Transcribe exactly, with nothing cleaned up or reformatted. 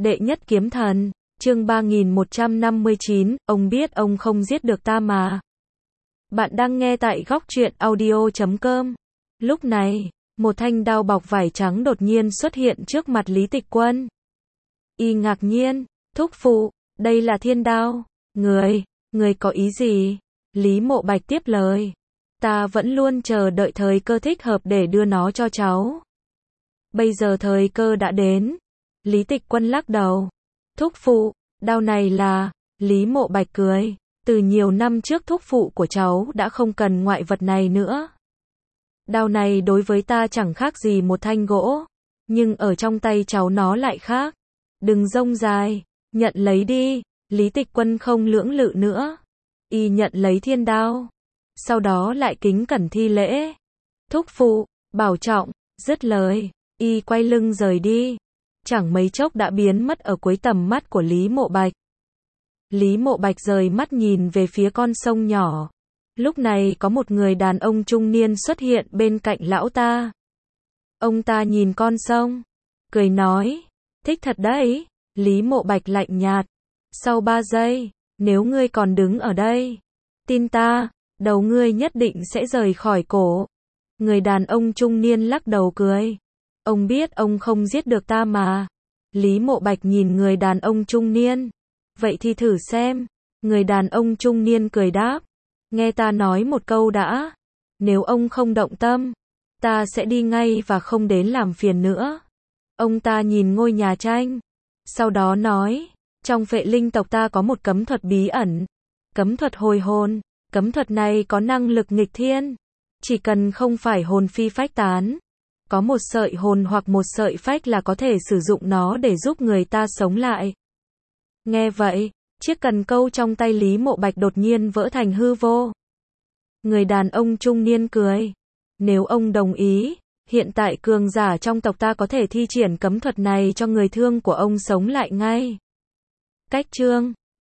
Đệ nhất kiếm thần, chương ba nghìn một trăm năm mươi chín, ông biết ông không giết được ta mà. Bạn đang nghe tại góc truyện audio chấm com. Lúc này, một thanh đao bọc vải trắng đột nhiên xuất hiện trước mặt Lý Tịch Quân. Y ngạc nhiên, thúc phụ, đây là thiên đao. Người, người có ý gì? Lý Mộ Bạch tiếp lời. Ta vẫn luôn chờ đợi thời cơ thích hợp để đưa nó cho cháu. Bây giờ thời cơ đã đến. Lý Tịch Quân lắc đầu. Thúc phụ, đao này là... Lý Mộ Bạch cười. Từ nhiều năm trước thúc phụ của cháu đã không cần ngoại vật này nữa. Đao này đối với ta chẳng khác gì một thanh gỗ. Nhưng ở trong tay cháu nó lại khác. Đừng rông dài. Nhận lấy đi. Lý Tịch Quân không lưỡng lự nữa. Y nhận lấy thiên đao. Sau đó lại kính cẩn thi lễ. Thúc phụ, bảo trọng. Dứt lời, Y quay lưng rời đi. Chẳng mấy chốc đã biến mất ở cuối tầm mắt của Lý Mộ Bạch. Lý Mộ Bạch rời mắt nhìn về phía con sông nhỏ. Lúc này có một người đàn ông trung niên xuất hiện bên cạnh lão ta. Ông ta nhìn con sông, cười nói, thích thật đấy. Lý Mộ Bạch lạnh nhạt. Sau ba giây, nếu ngươi còn đứng ở đây, tin ta, đầu ngươi nhất định sẽ rời khỏi cổ. Người đàn ông trung niên lắc đầu cười. Ông biết ông không giết được ta mà. Lý Mộ Bạch nhìn người đàn ông trung niên. Vậy thì thử xem. Người đàn ông trung niên cười đáp. Nghe ta nói một câu đã. Nếu ông không động tâm, ta sẽ đi ngay và không đến làm phiền nữa. Ông ta nhìn ngôi nhà tranh. Sau đó nói. Trong Phệ Linh tộc ta có một cấm thuật bí ẩn. Cấm thuật hồi hồn. Cấm thuật này có năng lực nghịch thiên. Chỉ cần không phải hồn phi phách tán. Có một sợi hồn hoặc một sợi phách là có thể sử dụng nó để giúp người ta sống lại. Nghe vậy, chiếc cần câu trong tay Lý Mộ Bạch đột nhiên vỡ thành hư vô. Người đàn ông trung niên cười. Nếu ông đồng ý, hiện tại cường giả trong tộc ta có thể thi triển cấm thuật này cho người thương của ông sống lại ngay. Cách chương